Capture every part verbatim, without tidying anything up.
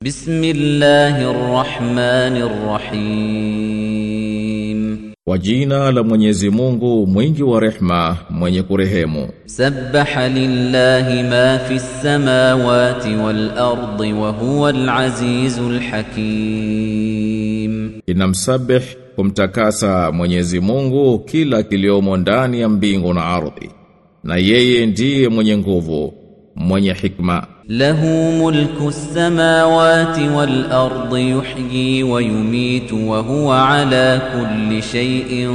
Bismillahir Rahmanir Rahim. Kwa jina la Mwenyezi Mungu mwingi wa rehma mwenye kurehemu. Sabbaha lillahi ma fis samawati wal ardi wa huwal azizul hakim. Inamsabih kumtakasa Mwenyezi Mungu kila kiliomo ndani ya mbingu na ardhi, na yeye ndiye mwenye nguvu, mwenye hikma. Lahu mulku as-samawati wal ardi yuhyi wa yumitu wa huwa ala kulli shay'in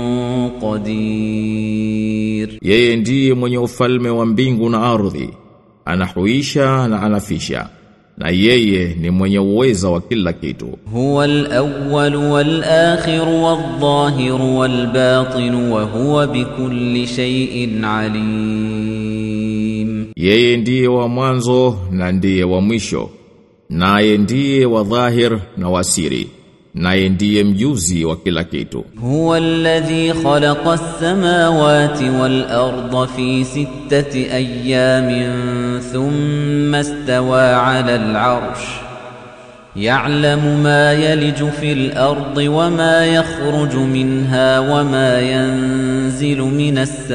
qadir. Yeye ndiye mwenye ufalme wa mbingu na ardhi, anahuisha na anafisha, na yeye ni mwenye uweza wa kila kitu. Huwa al-awwal wal-akhir wal-zahir wal-batin wa huwa bikulli shay'in alim. Yeye ndiye wa mwanzo na ndiye wa mwisho, naye ndiye wa dhahir na wasiri, naye ndiye mjuzi wa kila kitu. Huwa alladhi khalaqa as-samawati wal-ardha fi sittati ayyamin thumma istawa 'ala al-'arsh ya'lamu ma yaliju fil ardi wa ma yakhruju minha wa ma yanzilu minas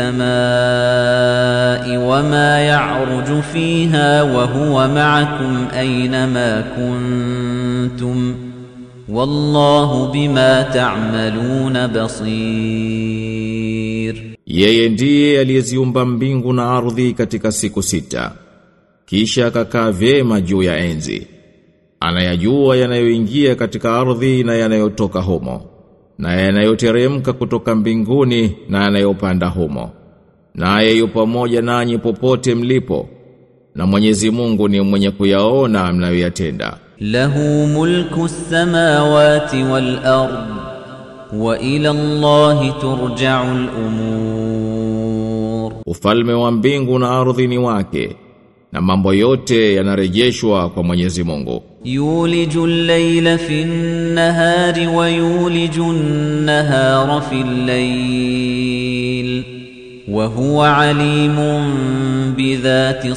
samaa'i wa ma ya'ruju fiha wa huwa ma'akum aynama kuntum wallahu bima ta'maluna basir. Yeye ndiye aliyeziumba mbingu na ardhi katika siku sita, kisha akakaa vyema juu ya enzi. Anayajua yanayoingia katika ardhi na yanayotoka humo, na yanayoteremka kutoka mbinguni na yanayopanda humo. Naye yupo pamoja nanyi popote mlipo, na Mwenyezi Mungu ni mwenye kuyaona mnayoyatenda. Lahu mulku as-samawati wal ard wa ila Allahi turja'ul umur. Ufalme wa mbingu na ardhi ni wake, na mambo yote yanarejeshwa kwa Mwenyezi Mungu. Yuliju al-layla fi an-nahari wa yuliju an-nahara fi al-layl wa huwa alimun bi dhati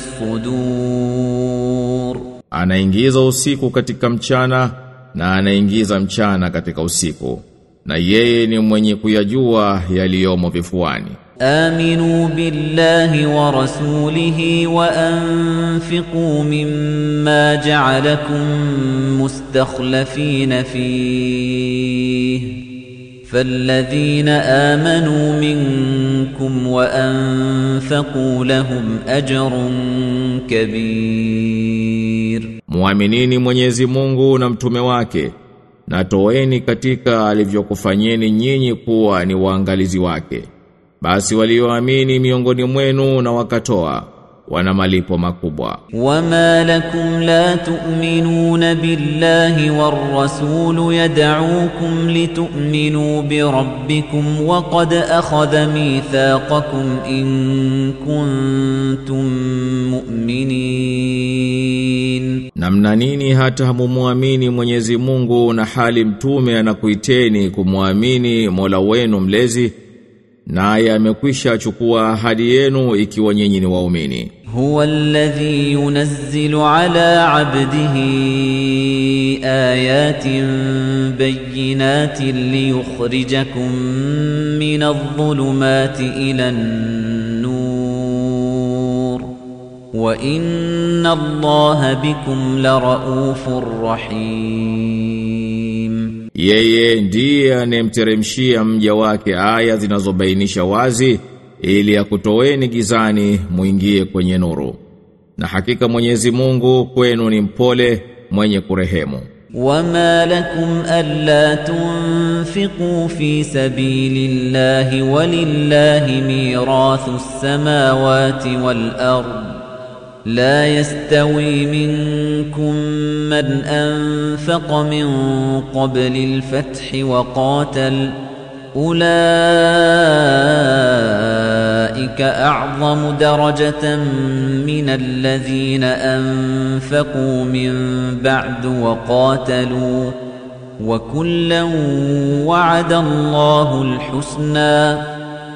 as-sudur. Anaingiza usiku katika mchana na anaingiza mchana katika usiku, na yeye ni mwenye kuyajua yaliyomo vifuani. آمنوا بالله ورسوله وأنفقوا مما جعلكم مستخلفين فيه فالذين آمنوا منكم وأنفقوا لهم أجر كبير. Muaminini Mwenyezi Mungu na mtume wake, na toeni katika alivyokufanyeni nyinyi kuwa ni waangalizi wake. Basi walioamini miongoni mwenu na wakatoa, wana malipo makubwa. Wama lakum la tu'minuna billahi war rasul yad'ukum litu'minu bi rabbikum wa qad akhadha mithaqakum in kuntum mu'minin. Namna nini hata hamumuamini Mwenyezi Mungu na hali mtume anakuiteni kumuamini Mola wenu mlezi, naye amekwisha chukua ahadi yenu ikiwa nyinyi ni waumini. Huwa alladhi yunazzilu ala 'abdihi ayatin bayyinatin liyukhrijakum min adh-dhulumati ila an-nur wa inna Allaha bikum laraufur rahim. Yeye ndiye anemteremshia mja wake aya zinazobainisha wazi ili akutoeni gizani muingie kwenye nuru. Na hakika Mwenyezi Mungu kwenu ni mpole mwenye kurehemu. Wama lakum alla tunfiqu fi sabilillahi walillahi mirathu as-samawati wal ard. لا يستوي منكم من أنفق من قبل الفتح وقاتل أولئك أعظم درجة من الذين أنفقوا من بعد وقاتلوا وكلا وعد الله الحسنى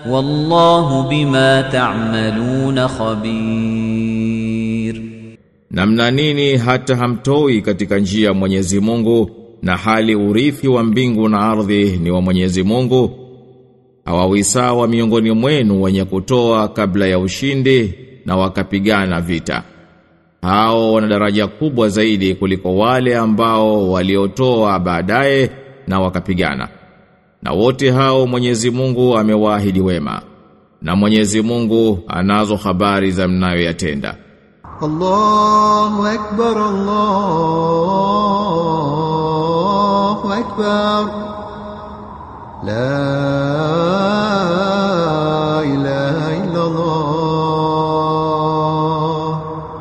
والله بما تعملون خبير. Na mna nini hata hamtoi katika njia ya Mwenyezi Mungu, na hali urithi wa mbingu na ardhi ni wa Mwenyezi Mungu? Hawawisawa miongoni mwenu wenye kutoa kabla ya ushindi na wakapigana vita. Hao wana daraja kubwa zaidi kuliko wale ambao waliotoa baadaye na wakapigana. Na wote hao Mwenyezi Mungu amewaahidi wema. Na Mwenyezi Mungu anazo habari za mnayoyatenda. Allahu Akbar, Allahu Akbar. La ilaha illa Allah.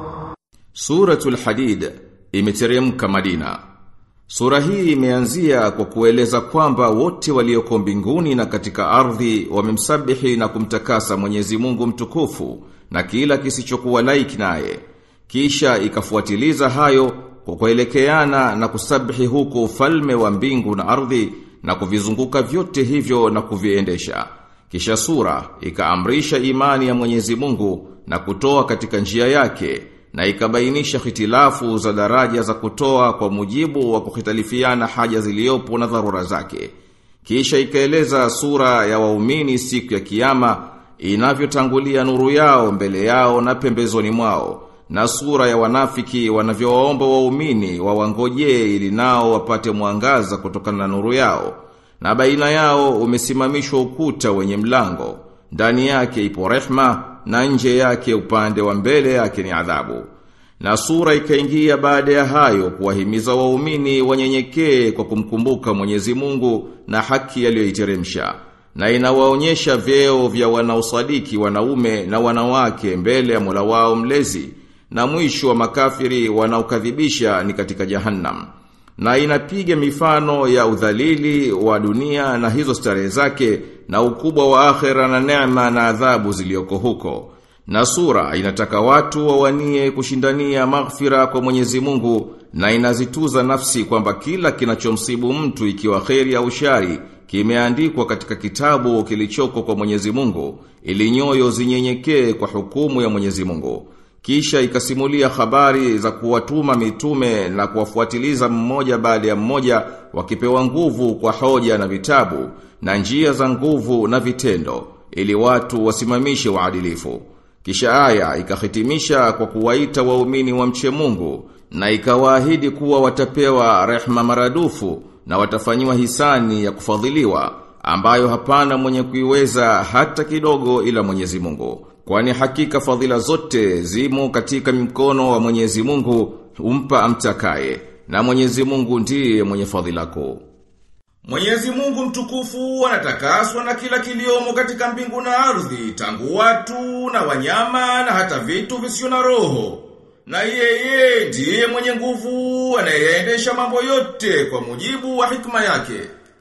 Suratul Hadid imeteremka Madina. Sura hii imeanzia kwa kueleza kwamba wote walioko mbinguni na katika ardhi wamemsabihi na kumtakasa Mwenyezi Mungu mtukufu na kila kisichokuwa laiki naye. Kisha ikafuatiliza hayo kwa kuelekeana na kusabihi huko ufalme wa mbingu na ardhi na kuvizunguka vyote hivyo na kuviendesha. Kisha sura ikaamrisha imani ya Mwenyezi Mungu na kutoa katika njia yake, na ikabainisha hitilafu za daraja za kutoa kwa mujibu wa kuhitalifiana haja ziliopo na dharura zake. Kisha ikaeleza sura ya waumini siku ya kiyama inavyotangulia nuru yao mbele yao na pembezoni mwao, na sura ya wanafiki wanavyowaomba waumini wawangojee ili nao wapate mwangaza kutokana na nuru yao, na baina yao umesimamishwa ukuta wenye mlango, ndani yake ipo rehma na nje yake upande wa mbele yake ni adhabu. Na sura ikaingia baada ya hayo kuwahimiza waumini wanyenyekee kwa kumkumbuka Mwenyezi Mungu na haki aliyoiteremsha, na inawaonyesha vyeo vya wanaosadiki wanaume na wanawake mbele ya Mola wao mlezi, na mwisho wa makafiri wanaokadhibisha ni katika Jahannam. Na inapiga mifano ya udhalili wa dunia na hizo starehe zake, na ukubwa wa akhera na neema na adhabu zilioko huko. Na sura inataka watu wawanie kushindania maghfira kwa Mwenyezi Mungu, na inazituza nafsi kwamba kila kinachomsibu mtu ikiwa kheri au shari kimeandikwa katika kitabu kilichoko kwa Mwenyezi Mungu, ili nyoyo zinyenyekee kwa hukumu ya Mwenyezi Mungu. Kisha ikasimulia habari za kuwatuma mitume na kuwafuatiliza mmoja baada ya mmoja, wakipewa nguvu kwa hoja na vitabu na njia za nguvu na vitendo, ili watu wasimamishe uadilifu. Kisha aya ikahitimisha kwa kuwaita waumini wa mche Mungu, na ikawaahidi kuwa watapewa rehma maradufu na watafanyiwa hisani ya kufadhiliwa, ambayo hapana mwenye kuiweza hata kidogo ila Mwenyezi Mungu. Kwani hakika fadhila zote zimo katika mkono wa Mwenyezi Mungu, humpa amtakaye, na Mwenyezi Mungu ndiye mwenye fadhila kuu. Mwenyezi Mungu mtukufu anatakaswa na kila kiliomo katika mbingu na ardhi, tangu watu na wanyama na hata vitu visio na roho. Na yeye ndiye mwenye nguvu anayeendesha mambo yote kwa mujibu wa hikma yake.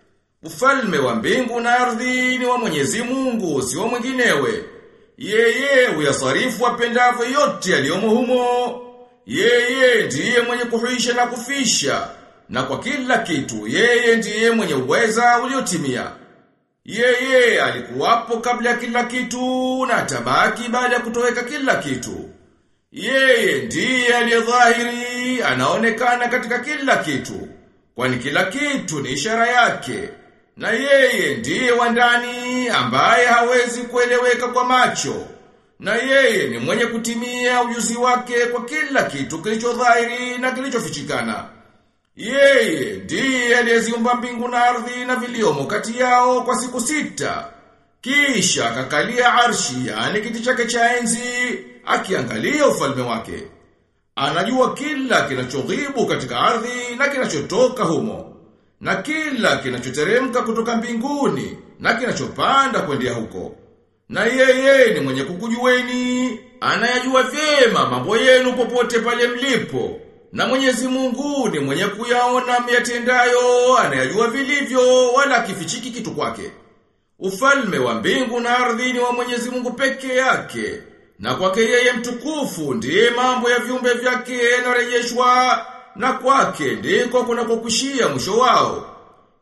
Ufalme wa mbingu na ardhi ni wa Mwenyezi Mungu, si wa mwinginewe. Yeye huyasarifu apendavyo yote yaliyomo humo. Yeye ndiye mwenye kuhuisha na kufisha, na kwa kila kitu yeye ndiye mwenye uweza uliotimia. Yeye alikuwapo kabla ya kila kitu na tabaki baada ya kutoweka kila kitu. Yeye ndiye aliyedhahiri, anaonekana katika kila kitu, kwani kila kitu ni ishara yake. Na yeye ndiye wa ndani ambaye hawezi kueleweka kwa macho. Na yeye ni mwenye kutimia ujuzi wake kwa kila kitu kilichodhahiri na kilichofichikana. Yeye ndiye aliyeziumba mbingu na ardhi na viliomo kati yao kwa siku sita. Kisha akakalia arshi, yani kiti chake cha enzi, akiangalia ufalme wake. Anajua kila kinachoghibu katika ardhi na kinachotoka humo, na kila kinachoteremka kutoka mbinguni na kinachopanda kwendea huko. Na yeye ni mwenye kukujueni, anayajua vyema mambo yenu popote pale mlipo. Na Mwenyezi Mungu ni mwenye kuyaona myatendayo, anayajua vilivyo wala kifichiki kitu kwake. Ufalme wa mbingu na ardhi ni wa Mwenyezi Mungu peke yake, na kwake yeye mtukufu ndiye mambo ya viumbe vyake yanarejeshwa, na kwake ndiko kunakokushia mwisho wao.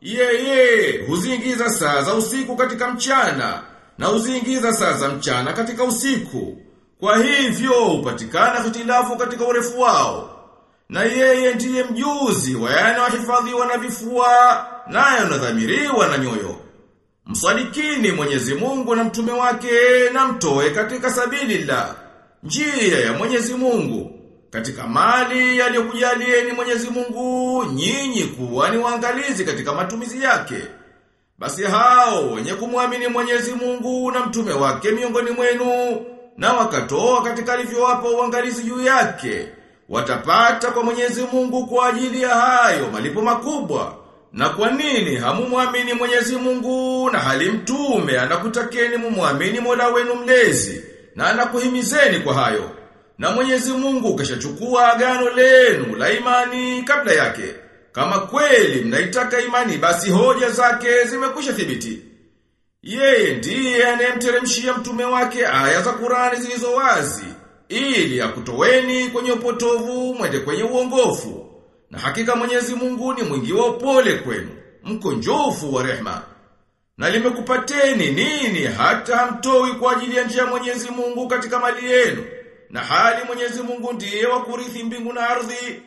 Yeye huziingiza saa za usiku katika mchana, na huziingiza saa za mchana katika usiku, Kwa hivyo upatikana hitilafu katika urefu wao. Na yeye ndiye mjuzi wa yanayohifadhiwa na vifua na yanayodhamiriwa na nyoyo. Msadikini Mwenyezi Mungu na mtume wake na mtoe katika sabilillah, njia ya Mwenyezi Mungu, katika mali aliyokujalieni Mwenyezi Mungu, nyinyi kuwa ni waangalizi katika matumizi yake. Basi hao wenye kumwamini Mwenyezi Mungu na mtume wake miongoni mwenu na wakatoa katika alivyowapa uangalizi juu yake, watapata kwa Mwenyezi Mungu kwa ajili ya hayo malipo makubwa. Na kwa nini hamumwamini Mwenyezi Mungu na hali mtume anakutakeni mumwamini Mola wenu mlezi na anakuhimizeni kwa hayo? Na Mwenyezi Mungu kashachukua agano lenu la imani kabla yake. Kama kweli mnaitaka imani, basi hoja zake zimekwisha thibiti. Yeye ndiye anayemteremshia mtume wake aya za Qur'ani zilizo wazi, ili akutoweni kwenye upotovu mwende kwenye uongofu. Na hakika Mwenyezi Mungu ni mwingi wa upole kwenu, mkunjufu wa rehema. Na limekupateni nini hata hamtoi kwa ajili ya njia ya Mwenyezi Mungu katika mali yenu? Na hali Mwenyezi Mungu ndiye wa kurithi mbingu na ardhi.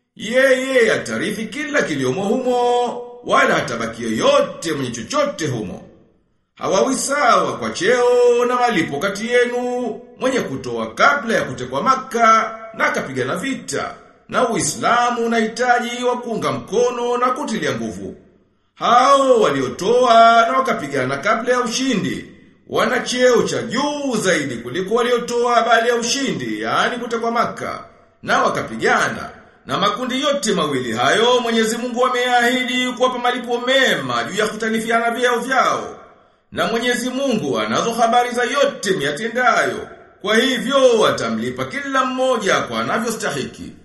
Yeye atarithi kila kiliomo humo, wala hatabaki yoyote mwenye chochote humo. Hawawi sawa kwa cheo na malipo kati yenu, mwenye kutoa kabla ya kutekwa Makka na akapigana vita, na Uislamu unahitaji wa kuunga mkono na kutilia nguvu. Hao waliotoa na wakapigana kabla ya ushindi wana cheo cha juu zaidi kuliko waliotoa baada ya ushindi, yaani kutekwa Makka na wakapigana. Na makundi yote mawili hayo Mwenyezi Mungu ameahidi kuwapa malipo mema juu ya kutalifiana vyao vyao. Na Mwenyezi Mungu anazo habari za yote miatendayo. Kwa hivyo atamlipa kila mmoja kwa anavyostahiki.